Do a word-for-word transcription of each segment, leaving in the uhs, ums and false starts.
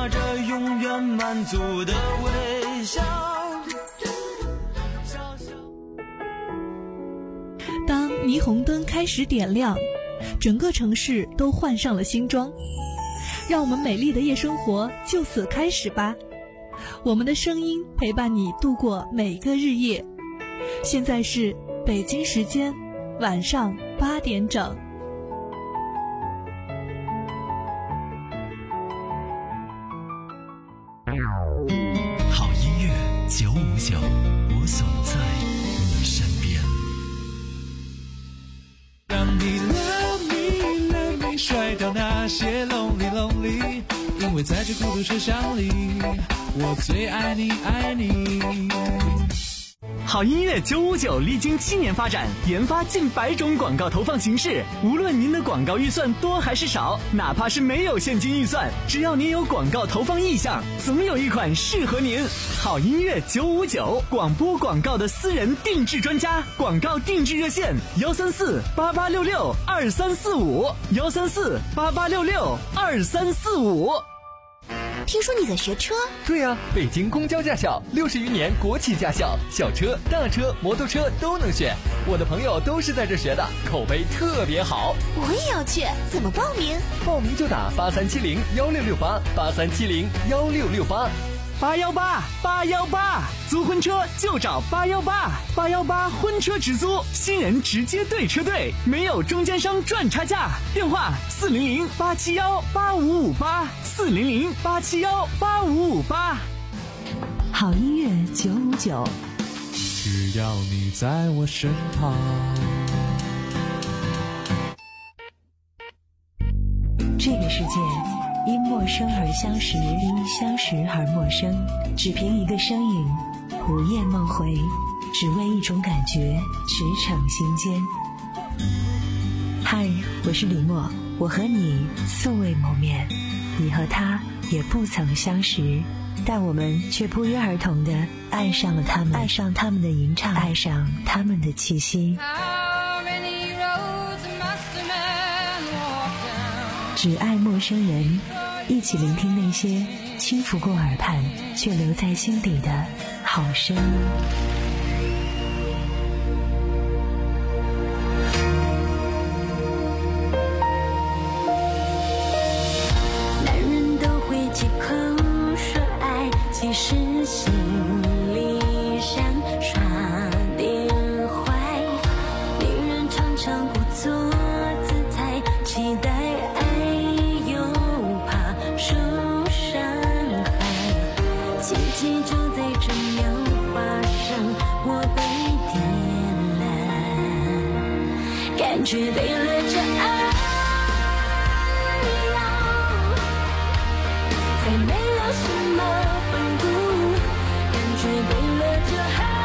挂着永远满足的微笑。 当霓虹灯开始点亮，整个城市都换上了新装，让我们美丽的夜生活就此开始吧。我们的声音陪伴你度过每个日夜。现在是北京时间晚上八点整。 好音乐九五九，我总在你身边。 让你 love me love me 甩掉那些 lonely lonely， 因为在这孤独车厢里，我最爱你爱你。 好音乐九五九历经七年发展，研发近百种广告投放形式。无论您的广告预算多还是少，哪怕是没有现金预算，只要您有广告投放意向，总有一款适合您。好音乐九五九，广播广告的私人定制专家，广告定制热线幺三四八八六六二三四五幺三四八八六六二三四五。 听说你在学车？ 对啊，北京公交驾校，六十余年国企驾校，小车、大车、摩托车都能选。我的朋友都是在这学的，口碑特别好。 我也要去，怎么报名？ 报名就打八三七零幺六六八八三七零幺六六八。 八幺八八幺八，租婚车就找八幺八八幺八婚车直租，新人直接对车队，没有中间商赚差价。电话四零零八七幺八五五八四零零八七幺八五五八。 好音乐九五九， 只要你在我身旁。 这个世界因陌生而相识，因相识而陌生，只凭一个身影，午夜梦回，只为一种感觉，驰骋心间。嗨，我是李默，我和你素未谋面，你和他也不曾相识，但我们却不约而同地爱上了他们，爱上他们的吟唱，爱上他们的气息。只爱陌生人，一起聆听那些轻拂过耳畔却留在心底的好声音。 男人都会借口说爱，其实心里想耍点坏。女人常常故作姿态，期待爱又怕受伤害，奇迹就在这秒发生，我被点燃，感觉对了这爱再没有什么分不，感觉对了这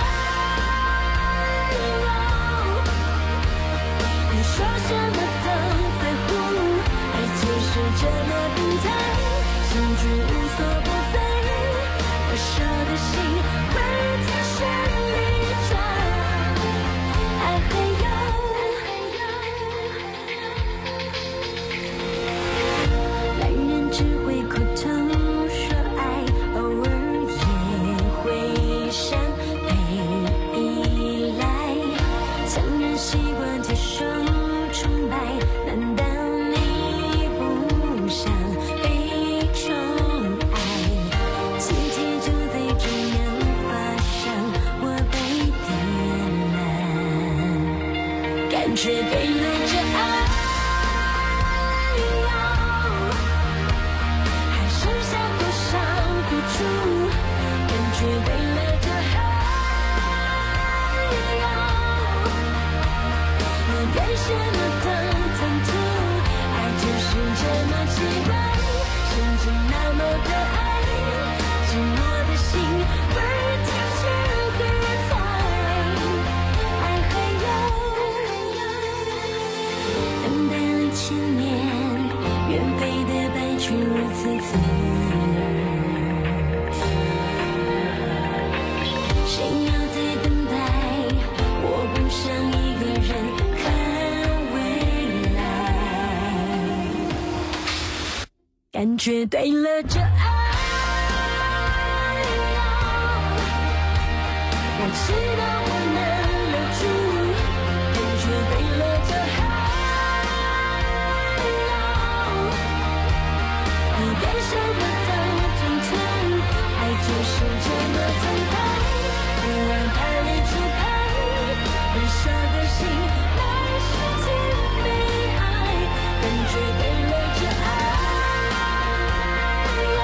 爱你说什么都在乎，爱就是这么病态，相聚无所不在，我舍的心会天旋地转，爱还有男人只会口头说爱，偶尔也会想被依赖，强人习惯接受崇拜，难道你不想被宠爱？奇迹就在这秒发生，我被点燃，感觉对了这爱还剩下多少苦楚，感觉对了这爱你该什么都贪图，爱就是这么奇怪，甚至那么的爱，寂寞的心会天旋地转，爱还有等待了千年，远飞的白驹如此刺耳，谁要在等待？我不想一个人看未来，感觉对了这爱我知道我能留住你，但却被了这海洋。你该舍不得吞吞，爱就是这么痛快，不让它离出牌，不舍的心来世间被爱，但却被了这爱洋。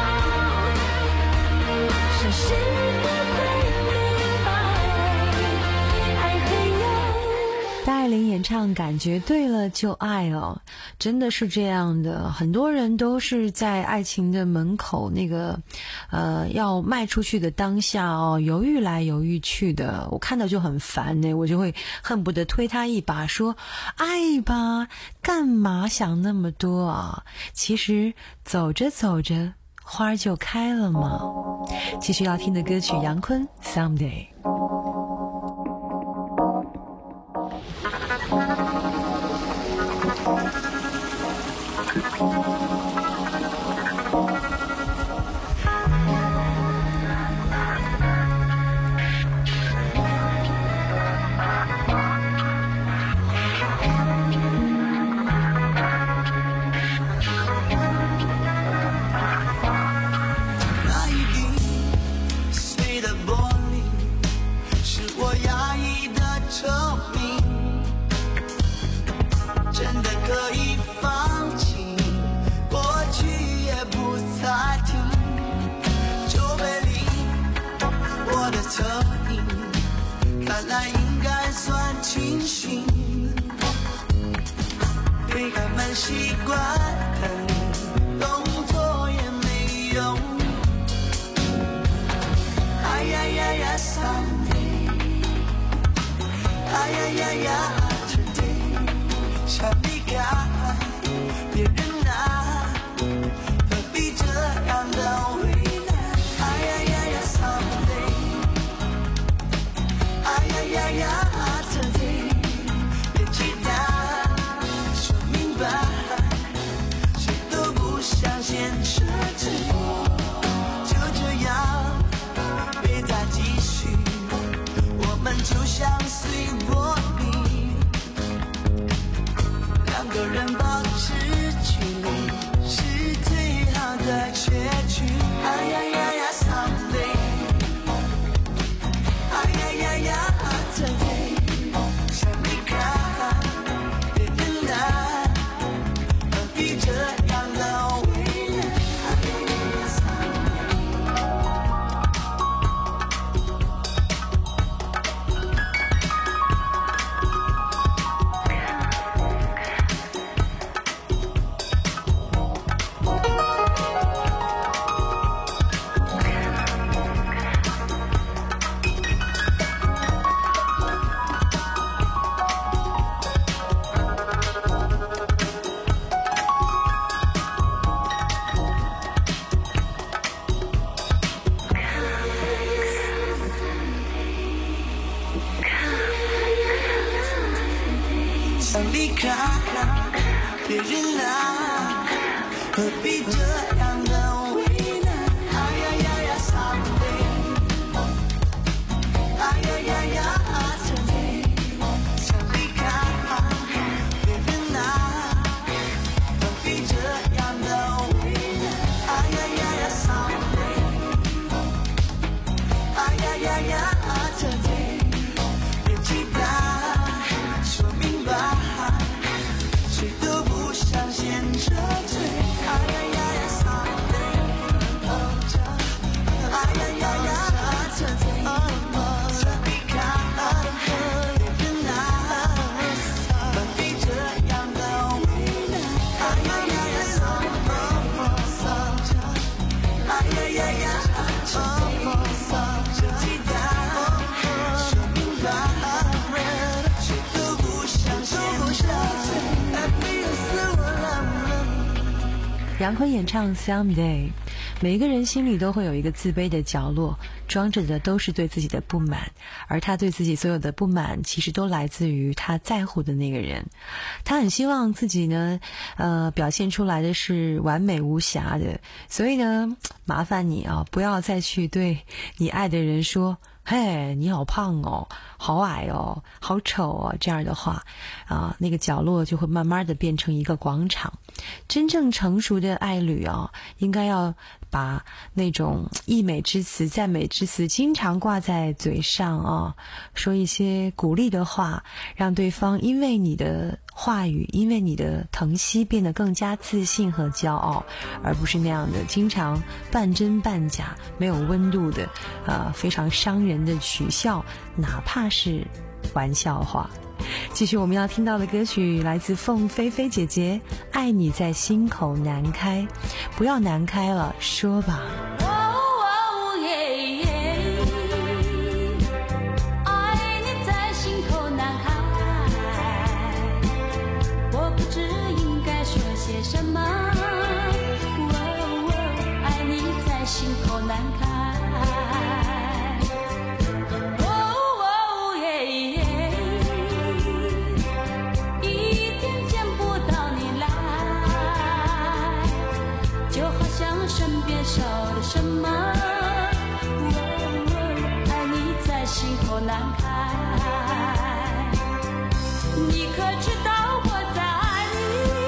是谁不会明白，爱很有。 戴爱玲演唱感觉对了就爱哦，真的是这样的。很多人都是在爱情的门口那个呃要迈出去的当下哦，犹豫来犹豫去的，我看到就很烦呢，我就会恨不得推他一把说爱吧，干嘛想那么多啊，其实走着走着花就开了嘛。继续要听的歌曲杨坤 Someday。 那一滴碎的玻璃，是我压抑的证明，真的可以放弃，过去也不再听，就背离我的侧影，看来应该算清醒，被他们习惯的动作也没用。哎呀呀呀 ，someday， 哎呀呀呀 ，today， 想离开别人啊，何必这样的为难？哎呀呀呀 ，someday， 哎呀呀呀 ，today， 别期待，说明白，谁都不想先撤退，就这样。别再继续，我们就像碎玻璃，两个人保持距离是最好的结局。哎呀呀呀 ，someday， 哎呀呀呀 ，today， 想离开别人来，何必这样的为难？哎呀呀 ，someday。想离开别人啊，何必这样的为难？哎呀呀呀 ，someday， 哎呀呀呀 ，today， 想离开别人啊，何必这样的为难？哎呀呀呀 ，someday， 哎呀呀呀 ，today， 别期待，说明白。谁都不想先撤退，哎呀呀呀 ，someday， 哎呀呀呀 ，today， 想离开别人啊，何必这样的为难？哎呀呀呀 ，someday， 哎呀呀呀 ，today， 谁期待，说明白，谁都不想先撤退。 杨坤演唱 Someday， 每一个人心里都会有一个自卑的角落，装着的都是对自己的不满，而他对自己所有的不满其实都来自于他在乎的那个人。他很希望自己呢呃，表现出来的是完美无瑕的，所以呢麻烦你啊，不要再去对你爱的人说嘿，你好胖哦，好矮哦，好丑哦，这样的话啊，那个角落就会慢慢的变成一个广场。真正成熟的爱侣啊，应该要把那种溢美之词、赞美之词经常挂在嘴上啊，说一些鼓励的话，让对方因为你的话语，因为你的疼惜变得更加自信和骄傲，而不是那样的经常半真半假、没有温度的呃非常伤人的取笑，哪怕是玩笑话。继续我们要听到的歌曲来自凤飞飞姐姐，爱你在心口难开，不要难开了，说吧。 什么？爱你在心口难开。一天见不到你来，就好像身边少了什么。爱你在心口难开。你可知道我在爱你？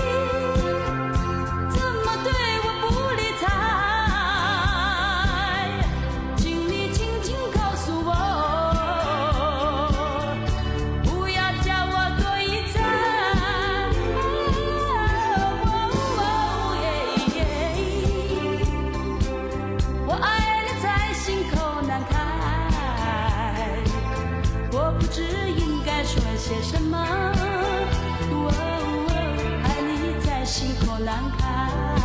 些什么？哦哦，爱你在心口难开。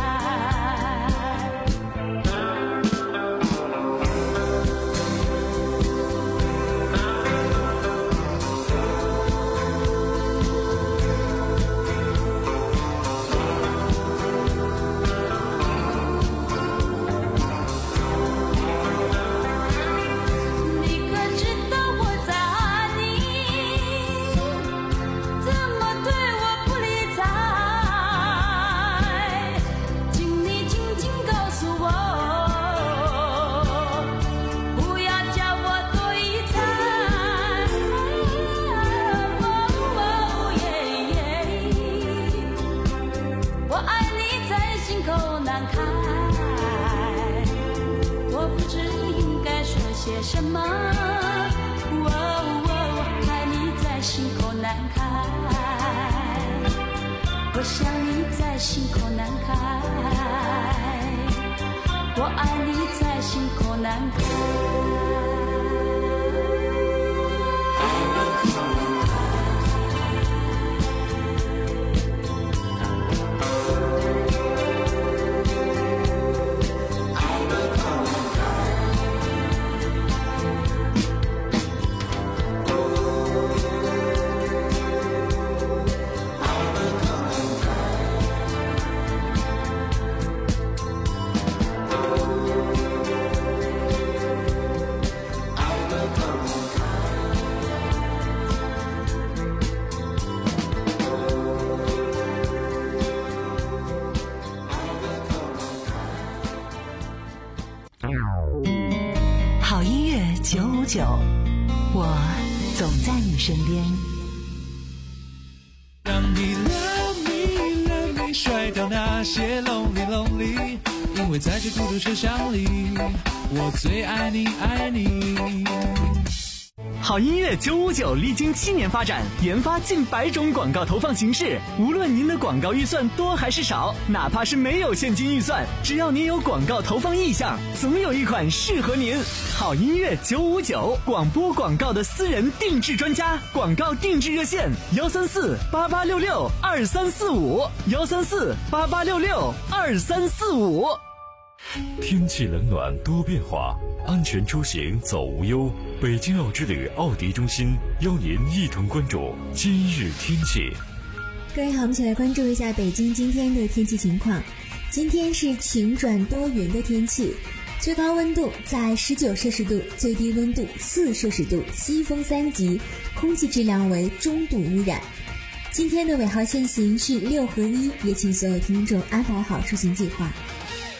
些什么？哦哦，爱你在心口难开。我想你在心口难开。我爱你在心口难开。 好音乐九五九，我总在你身边。 让你 love me love me 甩掉那些 lonely lonely， 因为在这孤独车厢里，我最爱你爱你。 好音乐九五九历经七年发展，研发近百种广告投放形式。无论您的广告预算多还是少，哪怕是没有现金预算，只要您有广告投放意向，总有一款适合您。好音乐九五九，广播广告的私人定制专家，广告定制热线：幺三四八八六六二三四五，幺三四八八六六二三四五。 天气冷暖多变化，安全出行走无忧。北京奥之旅奥迪中心邀您一同关注今日天气。 各位好，我们一起来关注一下北京今天的天气情况。今天是晴转多云的天气，最高温度在十九摄氏度，最低温度四摄氏度，西风三级，空气质量为中度污染。今天的尾号限行是六合一，也请所有听众安排好出行计划。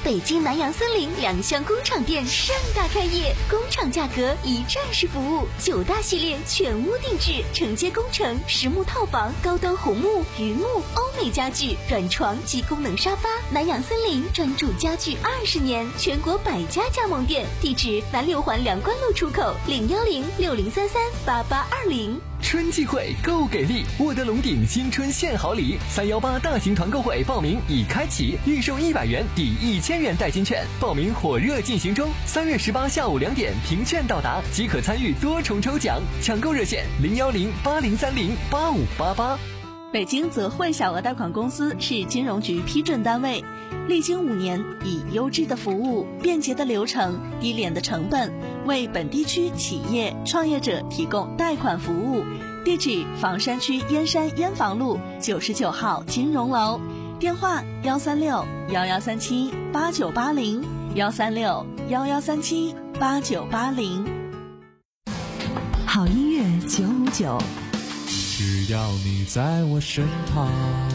北京南洋森林两厢工厂店盛大开业，工厂价格一站式服务，九大系列全屋定制，承接工程、实木套房、高端红木、榆木、欧美家具、软床及功能沙发。南洋森林专注家具二十年，全国百家加盟店，地址南六环梁关路出口，零幺零六零三三八八二零。 春季会购给力，沃德龙鼎新春献好礼，三幺八大型团购会报名已开启，预售一百元抵一千元代金券，报名火热进行中。三月十八下午两点凭券到达即可参与多重抽奖，抢购热线零幺零八零三零八五八八。 北京泽汇小额贷款公司是金融局批准单位，历经五年，以优质的服务、便捷的流程、低廉的成本，为本地区企业创业者提供贷款服务。地址：房山区燕山燕房路九十九号金融楼，电话：幺三六幺幺三七八九八零，幺三六幺幺三七八九八零。 好音乐九五九， 只要你在我身旁。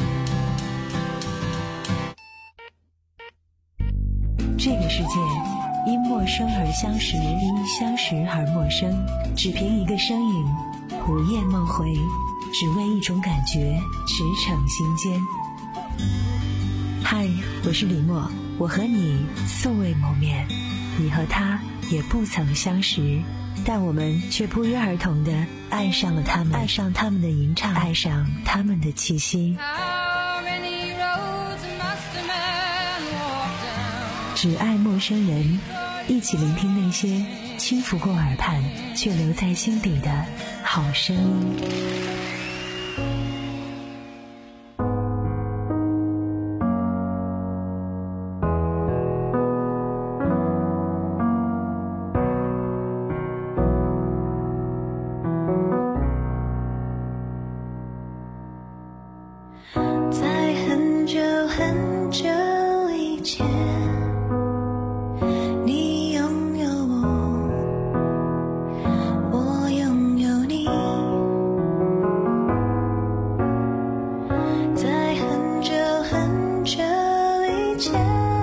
这个世界因陌生而相识，因相识而陌生，只凭一个身影，午夜梦回，只为一种感觉驰骋心间。嗨，我是李默，我和你素未谋面，你和他也不曾相识，但我们却不约而同地爱上了他们，爱上他们的吟唱，爱上他们的气息。只爱陌生人，一起聆听那些轻拂过耳畔却留在心底的好声音。 在很久很久以前，你拥有我，我拥有你。在很久很久以前，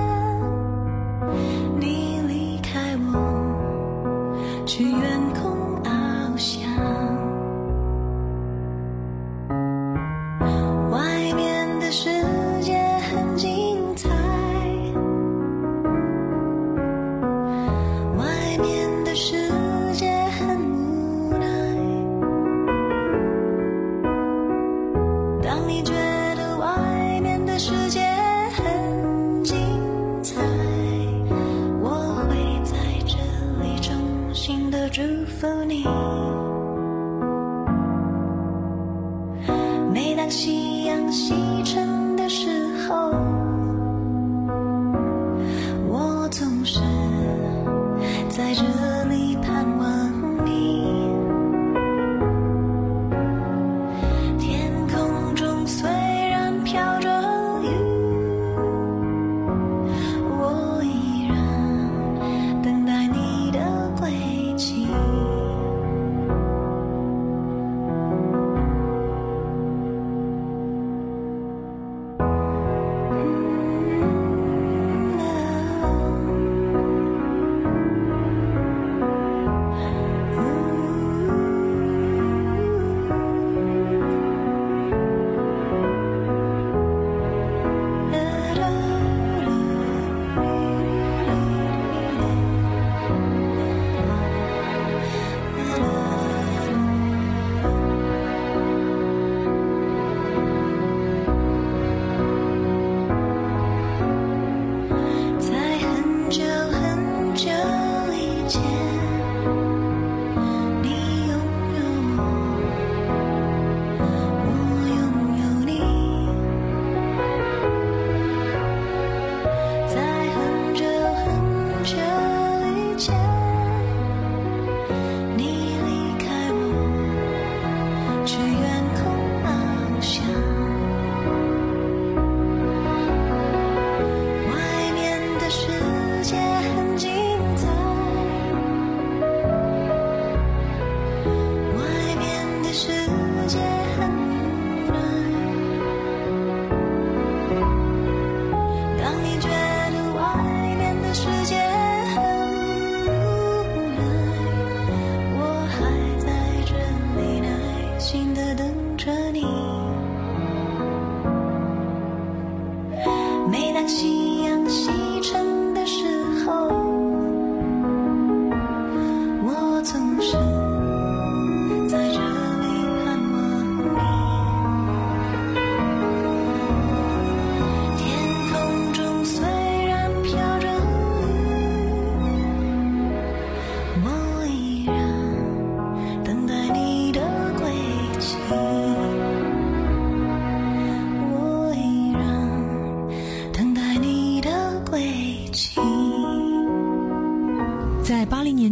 你离开我，去远空翱翔。外面的世界很精彩，外面的世界很无奈。当你觉得外面的世界很精彩，我会在这里衷心的祝福你。每当夕阳西沉的时候，我总是在这里盼望你。天空中虽然飘着雨，我依然等待你的归期。世界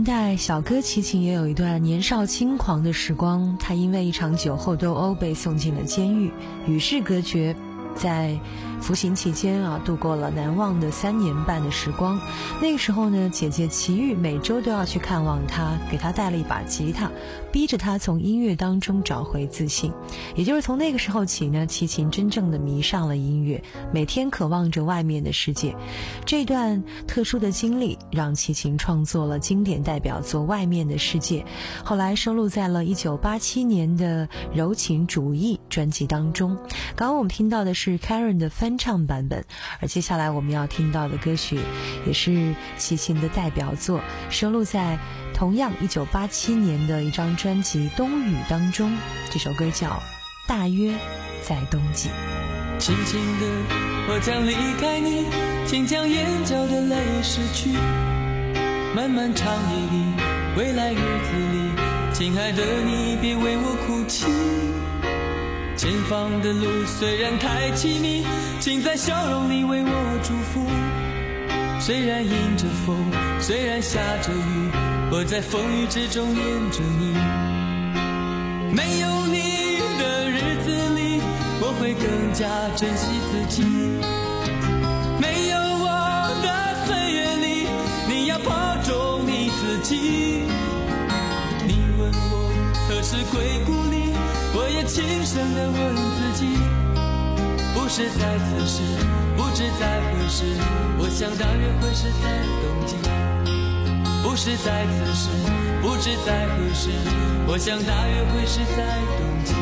代，小哥齐秦也有一段年少轻狂的时光。他因为一场酒后斗殴被送进了监狱，与世隔绝。在服刑期间啊，度过了难忘的三年半的时光。那个时候呢，姐姐齐豫每周都要去看望他，给他带了一把吉他，逼着他从音乐当中找回自信。也就是从那个时候起呢，齐秦真正的迷上了音乐，每天渴望着外面的世界。这段特殊的经历让齐秦创作了经典代表作《外面的世界》，后来收录在了一九八七年的《柔情主义》专辑当中。刚刚我们听到的是 Karen 的翻唱版本，而接下来我们要听到的歌曲也是齐秦的代表作，收录在同样一九八七年的一张专辑《冬雨》当中。这首歌叫《大约在冬季》。 轻轻的我将离开你，请将眼角的泪拭去，漫漫长夜里，未来日子里，亲爱的你别为我哭泣。前方的路虽然太凄迷，请在笑容里为我祝福。虽然迎着风，虽然下着雨，我在风雨之中念着你。没有你的日子里，我会更加珍惜自己。没有我的岁月里，你要保重你自己。你问我何时归故里，我也轻声地问自己，不是在此时，不知在何时，我想大约会是在冬季。不是在此时，不知在何时，我想大约会是在冬季。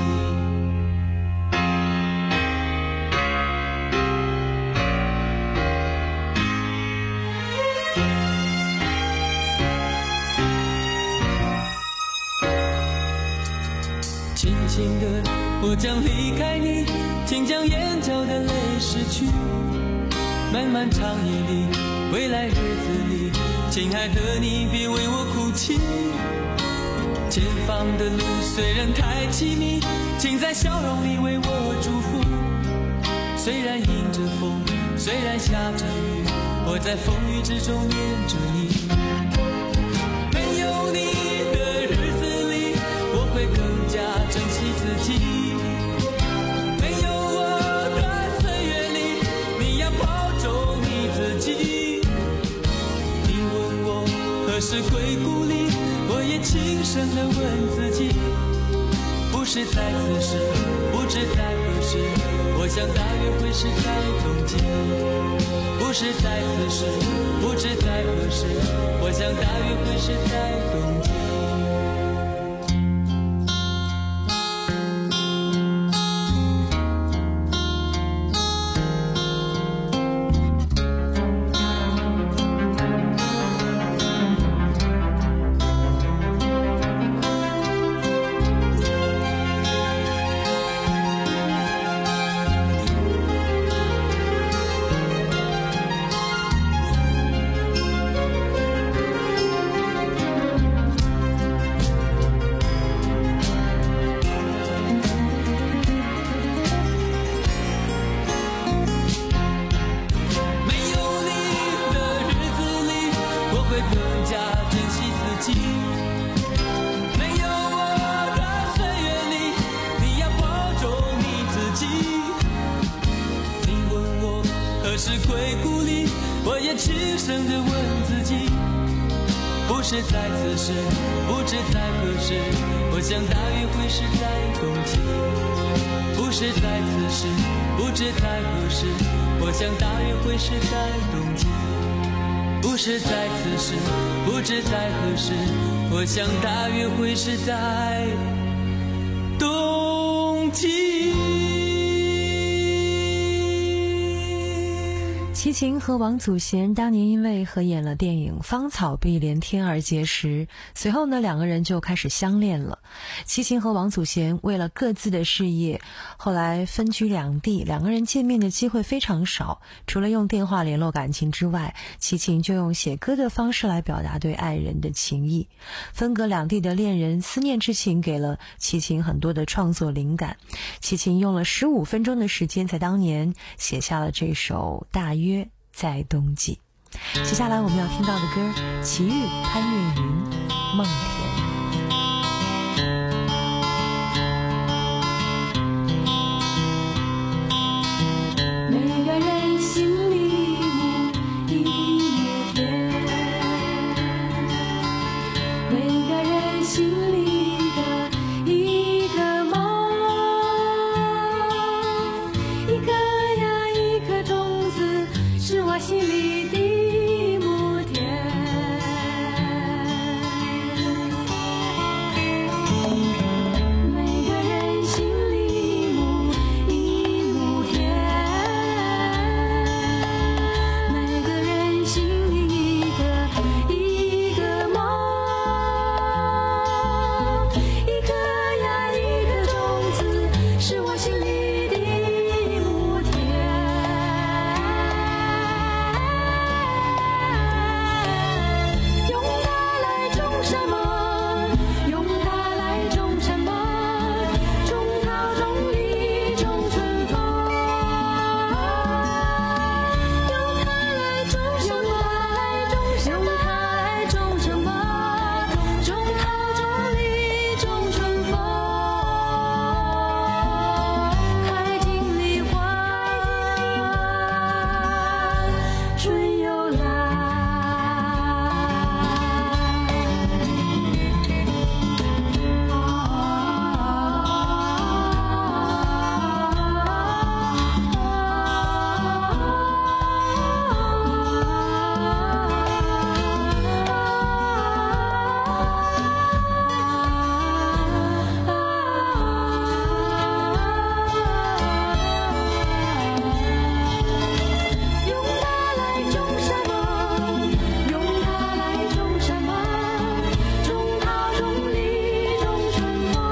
轻轻的我将离开你，请将眼角的泪拭去。漫漫长夜里，未来日子里，亲爱的你别为我哭泣。前方的路虽然太凄迷，请在笑容里为我祝福。虽然迎着风，虽然下着雨，我在风雨之中念着你。没有你的日子里，我会更加珍惜自己。没有我的岁月里，你要保重你自己。你问我何时归故里，我也轻声地问自己，不是在此时，不知在何时，我想大约会是在冬季。不是在此时，不知在何时，我想大约会是在冬季。何时归故里，我也轻声地问自己，不是在此时，不知在何时，我想大约会是在冬季。不是在此时，不知在何时，我想大约会是在冬季。不是在此时，不知在何时，我想大约会是在冬季。 齐秦和王祖贤当年因为合演了电影《芳草碧连天》而结识，随后呢，两个人就开始相恋了。齐秦和王祖贤为了各自的事业，后来分居两地，两个人见面的机会非常少。除了用电话联络感情之外，齐秦就用写歌的方式来表达对爱人的情谊。分隔两地的恋人思念之情给了齐秦很多的创作灵感。齐秦用了十五分钟的时间，在当年写下了这首《大约在冬季》。接下来我们要听到的歌，齐豫、潘越云。 梦田。 每个人心里一亩田，每个人心里的一个梦，一颗呀一颗种子，是我心里的一亩田。每个人心里一亩田，每个人心里的一个梦，一颗呀一颗种子，是我心里的一亩田。用它来种什么？用它来种什么？种桃种李种春风。用它来种什么？用它来种什么？种桃种李种春风。开尽梨花，春又来。用它来种什么？用它来种什么？种桃种李种春风。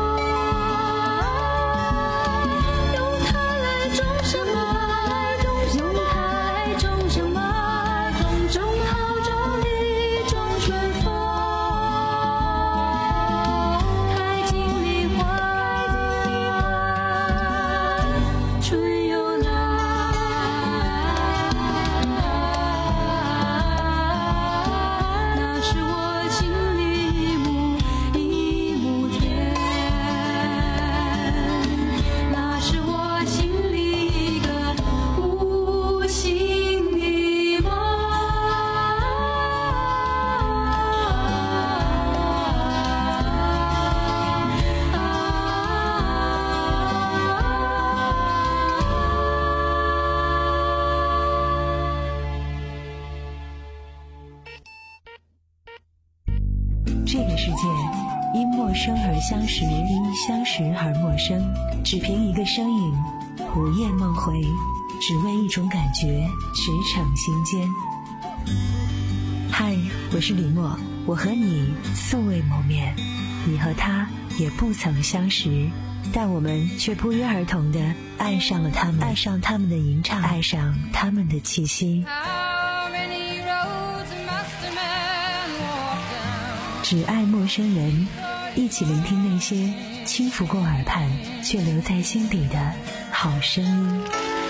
用它来种什么？用它来种什么？种桃种李种春风。开尽梨花，春又来。那是我心里一亩一亩田，那是我心里一个无形的梦。 这个世界因陌生而相识，因相识而陌生，只凭一个声音，午夜梦回，只为一种感觉，驰骋心间。嗨，我是李默，我和你素未谋面，你和他也不曾相识，但我们却不约而同地爱上了他们，爱上他们的吟唱，爱上他们的气息。只爱陌生人，一起聆听那些轻拂过耳畔却留在心底的好声音。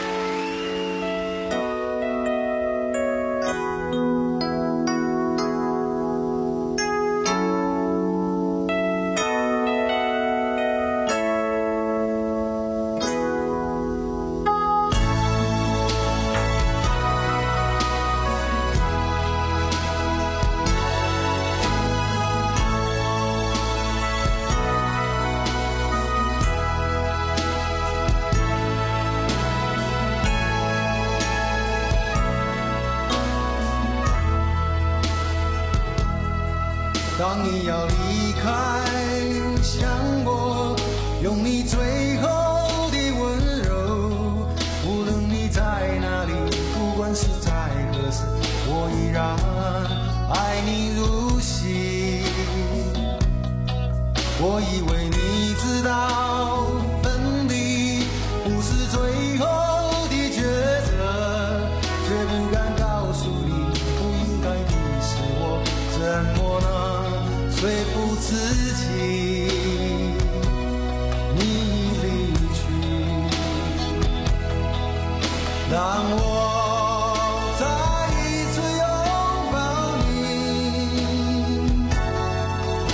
当你要离开，想我用你最后的温柔，无论你在哪里，不管是在何时，我依然爱你如昔。我以为你知道分离不是最后的抉择，却不敢告诉你不应该的是我，怎么能说服自己你离去？让我再一次拥抱你，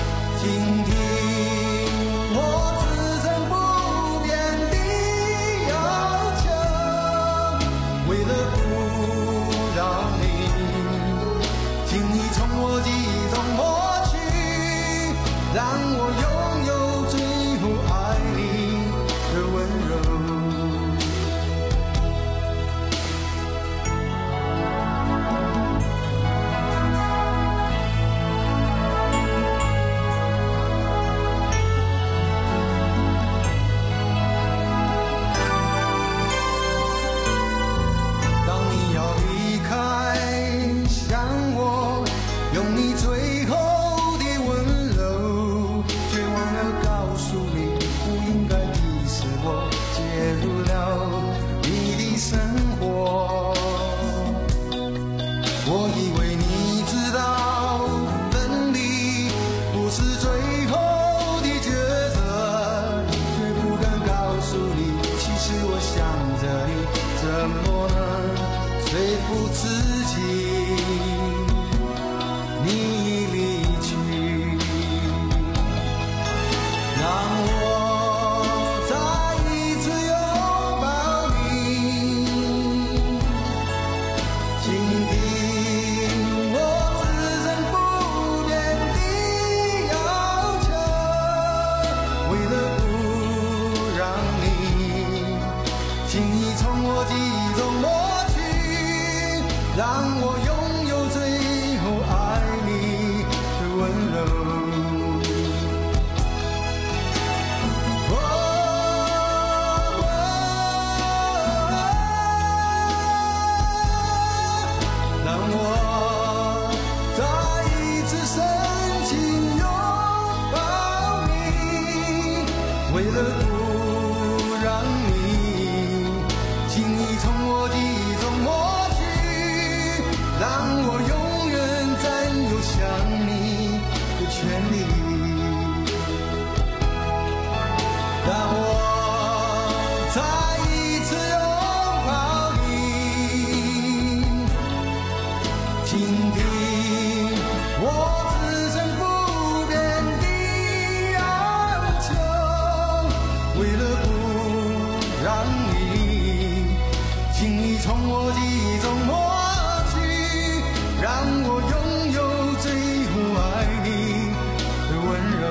听我此生不变的要求，为了不让你轻易从我记忆中抹去，让我拥有最后爱你的温柔。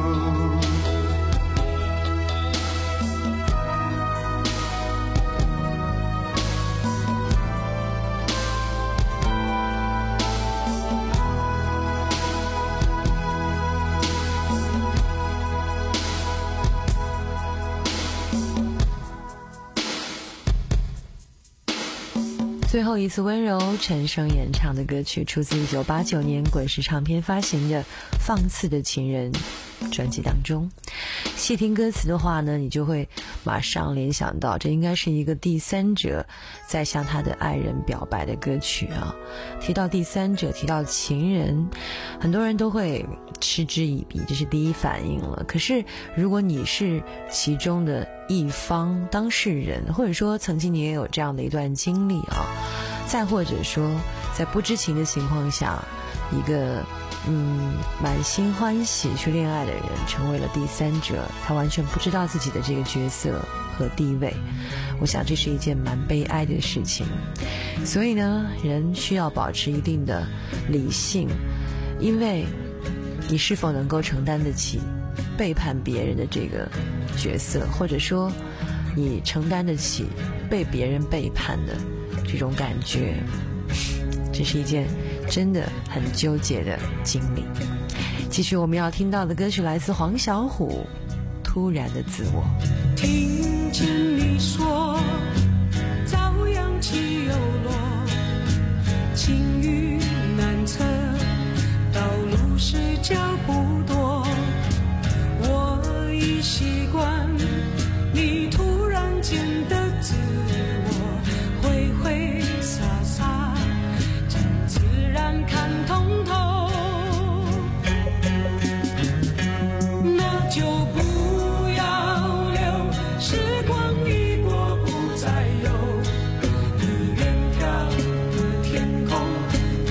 最后一次温柔，陈升演唱的歌曲出自一九八九年滚石唱片发行的《放肆的情人》专辑当中。细听歌词的话呢，你就会马上联想到这应该是一个第三者在向他的爱人表白的歌曲啊。提到第三者，提到情人，很多人都会嗤之以鼻，这是第一反应了。可是如果你是其中的一方当事人，或者说曾经你也有这样的一段经历啊，再或者说在不知情的情况下，一个嗯满心欢喜去恋爱的人成为了第三者，他完全不知道自己的这个角色和地位，我想这是一件蛮悲哀的事情。所以呢，人需要保持一定的理性，因为你是否能够承担得起背叛别人的这个角色，或者说你承担得起被别人背叛的这种感觉，这是一件真的很纠结的经历。继续我们要听到的歌曲来自黄小琥，《突然的自我》。 听见你说朝阳起又落，晴雨难测，道路是脚步多，我已习惯你突然间的自我，挥挥洒洒将自然看通透，那就不要留，时光一过不再有，你远眺的天空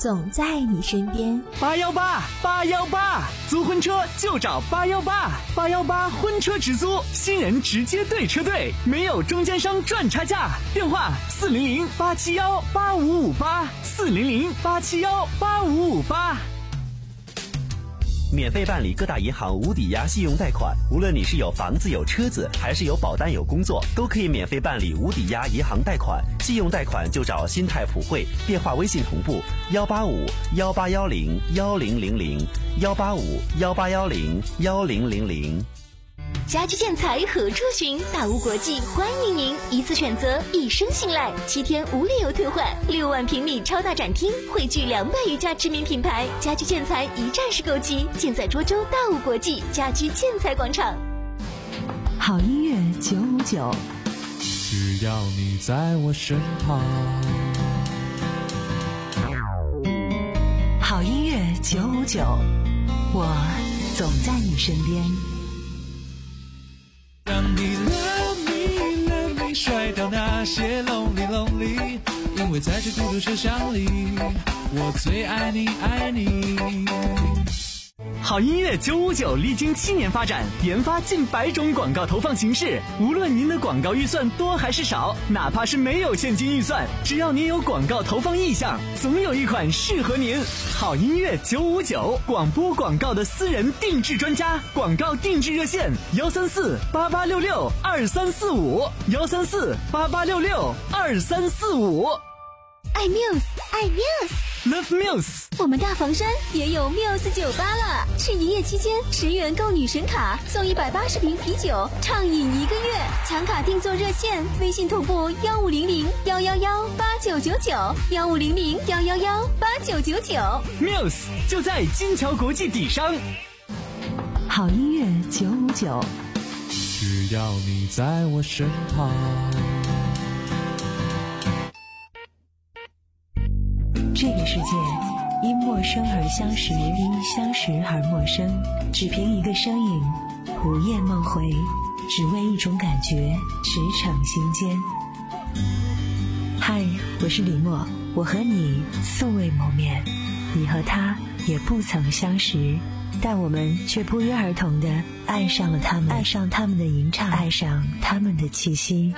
总在你身边。 八幺八八幺八，租婚车就找八幺八，八幺八婚车直租，新人直接对车队，没有中间商赚差价。电话四零零八七幺八五五八，四零零八七幺八五五八。 免费办理各大银行无抵押信用贷款，无论你是有房子有车子，还是有保单有工作，都可以免费办理无抵押银行贷款。信用贷款就找新泰普惠，电话微信同步幺八五幺八幺零幺零零零幺八五幺八幺零幺零零零。 家居建材何处寻？大屋国际欢迎您，一次选择，一生信赖，七天无理由退换，六万平米超大展厅，汇聚两百余家知名品牌，家居建材一站式购齐，建在涿州大屋国际家居建材广场。 好音乐九五九， 只要你在我身旁。 好音乐九五九，我总在你身边。 让你 love me love me 甩掉那些 lonely lonely， 因为在这孤独车厢里，我最爱你爱你。 好音乐九五九历经七年发展，研发近百种广告投放形式。无论您的广告预算多还是少，哪怕是没有现金预算，只要您有广告投放意向，总有一款适合您。好音乐九五九，广播广告的私人定制专家，广告定制热线幺三四八八六六二三四五幺三四八八六六二三四五。 爱 Muse， 爱 Muse。Love Muse， 我们大房山也有 Muse 酒吧了，是一夜期间十元购女神卡，送一百八十瓶啤酒，畅饮一个月。抢卡订座热线，微信同步幺五零零幺幺幺八九九九幺五零零幺幺幺八九九九。 Muse 就在金桥国际底商。 好音乐九五九， 只要你在我身旁。 这个世界因陌生而相识，因相识而陌生，只凭一个声音，午夜梦回，只为一种感觉，驰骋心间。嗨，我是李默，我和你素未谋面，你和他也不曾相识，但我们却不约而同地爱上了他们，爱上他们的吟唱，爱上他们的气息。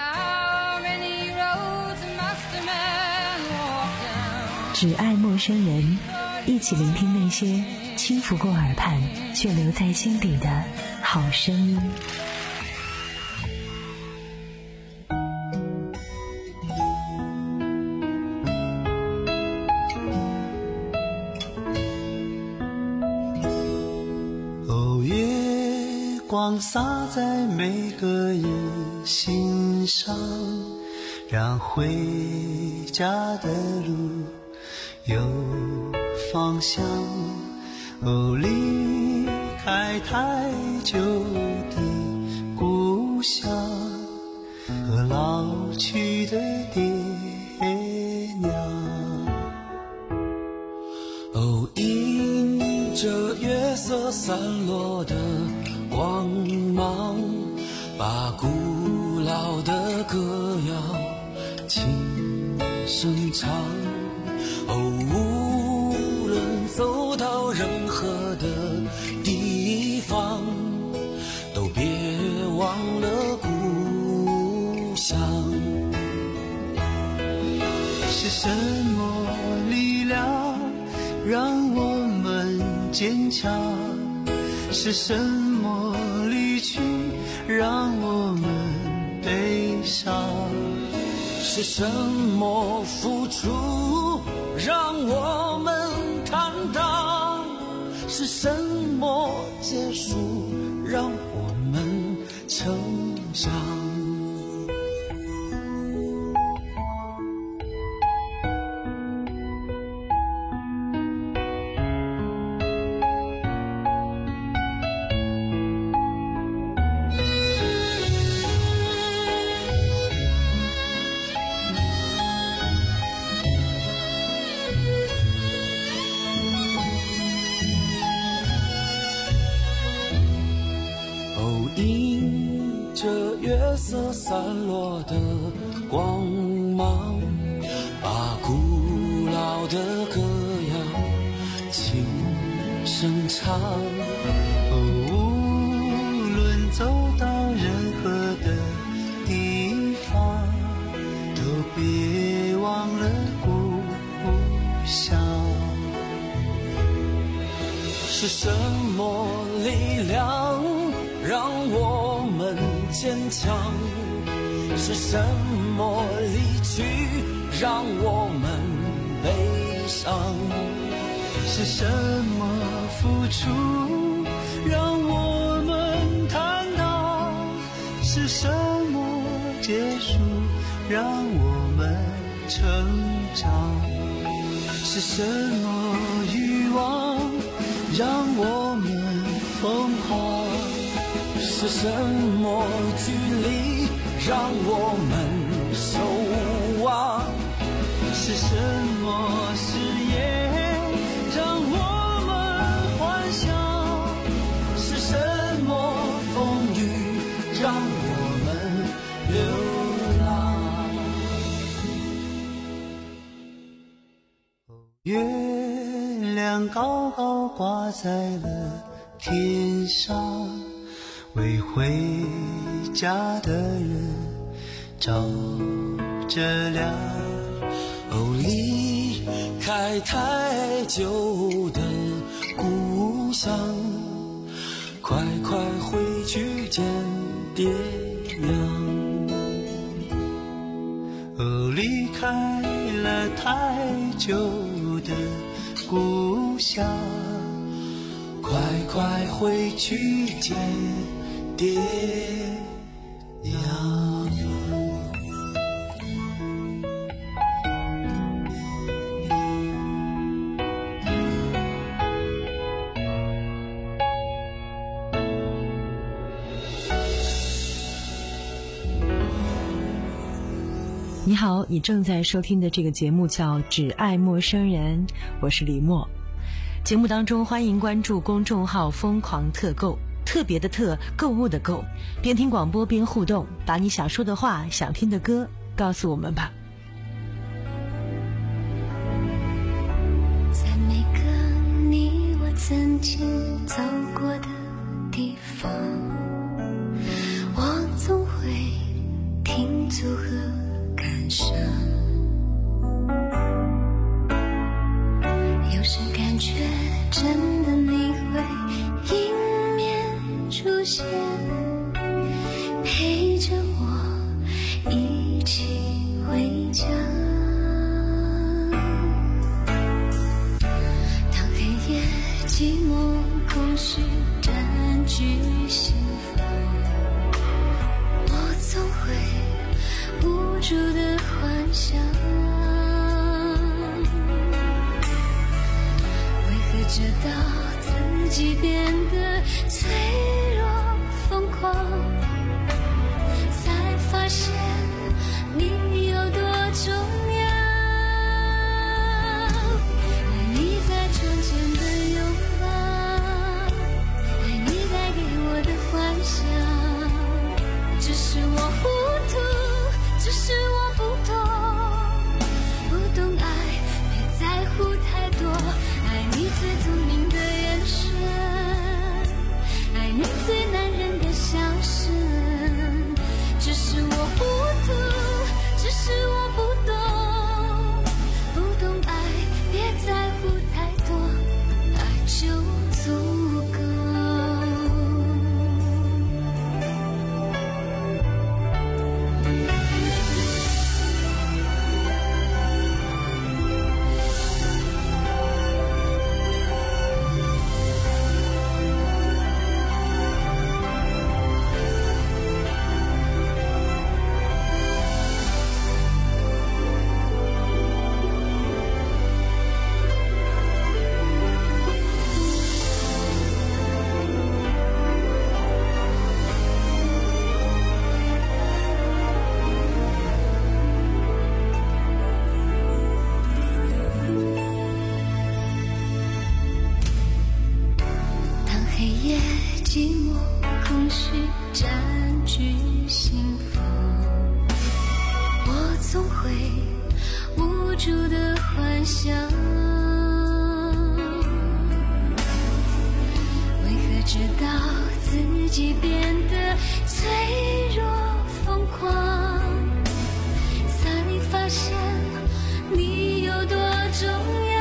只爱陌生人，一起聆听那些轻拂过耳畔却留在心底的好声音。 哦，月光洒在每个人心上，让回家的路有方向。哦，离开太久的故乡和老去的爹娘。 哦，迎着月色散落的光芒，把古老的歌谣轻声唱。哦，无论走到任何的地方，都别忘了故乡。 是什么力量让我们坚强？是什么离去让我们悲伤？ 是什么付出让我们坦荡？是什么结束让我们成长？迎着月色散落的光芒，把古老的歌谣争吵。 无论走到任何的地方，都别忘了故乡。 是什么力量让我们坚强？是什么离去让我们悲伤？ 是什么付出让我们看到？是什么结束让我们成长？是什么欲望让我们疯狂？ 是什么距离让我们守望？ 是什么誓言让我们幻想？ 是什么风雨让我们流浪？ 月亮高高挂在了天上，为回家的人照着亮。 哦，离开太久的故乡，快快回去见爹娘。 哦，离开了太久的故乡， 快快回去见爹娘。 你好，你正在收听的这个节目叫《只爱陌生人》，我是李默。节目当中欢迎关注公众号疯狂特购，特别的特，购物的购，边听广播边互动，把你想说的话、想听的歌告诉我们吧。 在每个你我曾经走过的地方，我总会停足和感伤，有时感觉真的你会迎面出现，陪着我一起回家。当黑夜寂寞空虚占据心房，我总会无助的幻想，为何直到自己变得脆弱疯狂，才发现你有多重要。爱你在窗前的拥抱，爱你带给我的幻想，只是我糊涂，只是我不懂，不懂爱，别在乎太多。爱你最聪明的眼神，爱你最男人的笑声，只是我糊涂，只是我不懂，不懂爱，别在乎太多，爱就足够。 己变得脆弱疯狂，才发现你有多重要。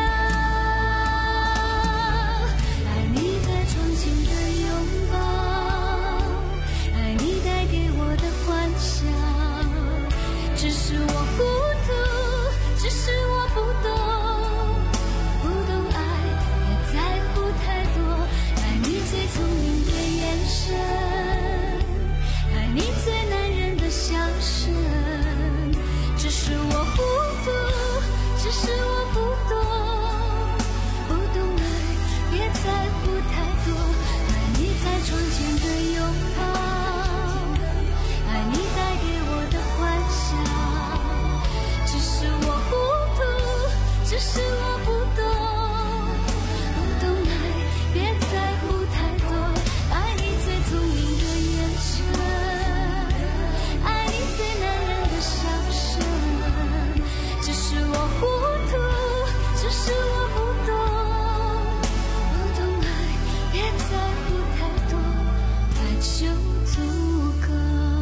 爱你在窗前的拥抱，爱你带给我的幻想，只是我糊涂，只是我不懂，不懂爱，也在乎太多。爱你最聪明的眼神，爱你最男人的笑声，只是我糊涂，只是我不懂，不懂爱，别在乎太多。爱你在窗前的拥抱，爱你带给我的幻想，只是我糊涂，只是我不懂，不懂爱，别在乎太多。爱你最聪明的眼神，爱你最男人的笑声，只是我糊涂，只是我不懂，不懂爱，别在乎太多。爱就足够，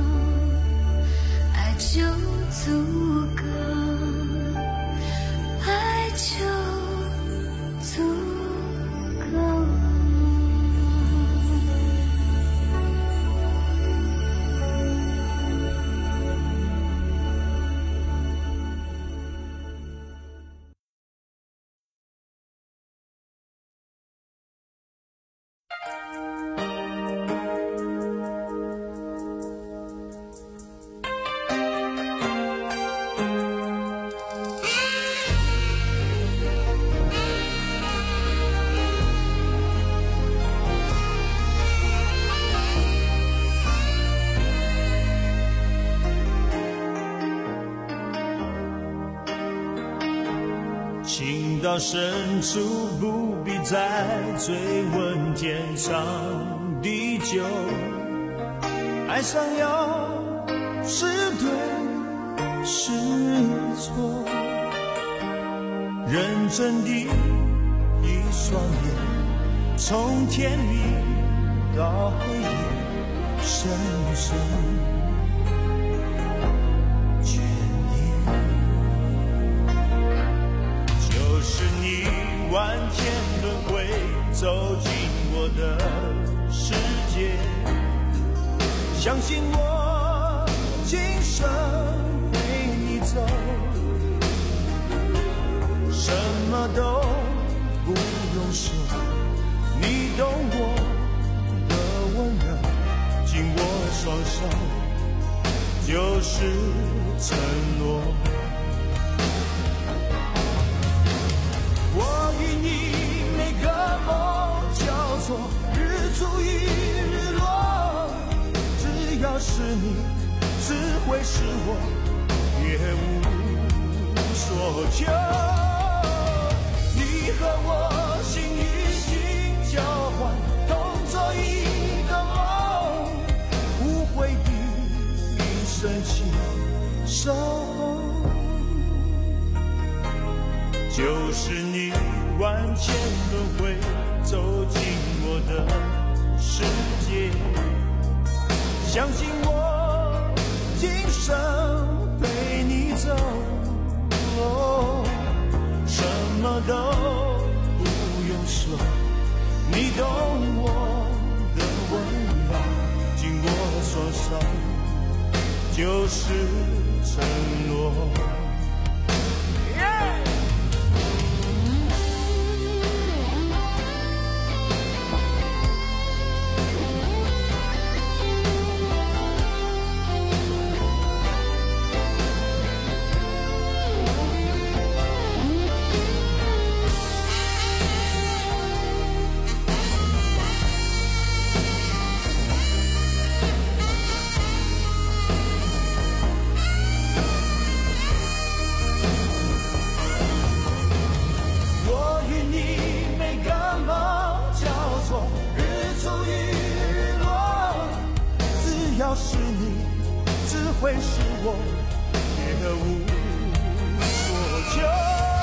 爱就足够，爱就足够。 情到深处不必再追问天长地久，爱上要是对是错，认真的一双眼，从天明到黑夜，深深眷恋。就是你万千轮回，走进我的世界，相信我今生陪你走，什么都不用说，你懂我的温柔，紧握双手就是承诺。我与你每个梦交错，日出与日落，只要是你，只会是我，别无所求。你和我心与心交换，同做一个梦，无悔的一生情守候。就是你万千轮回，走进我的世界，相信我今生陪你走，哦，什么都不用说，你懂我的温柔，紧握双手就是承诺。要是你，只会是我，别无所求。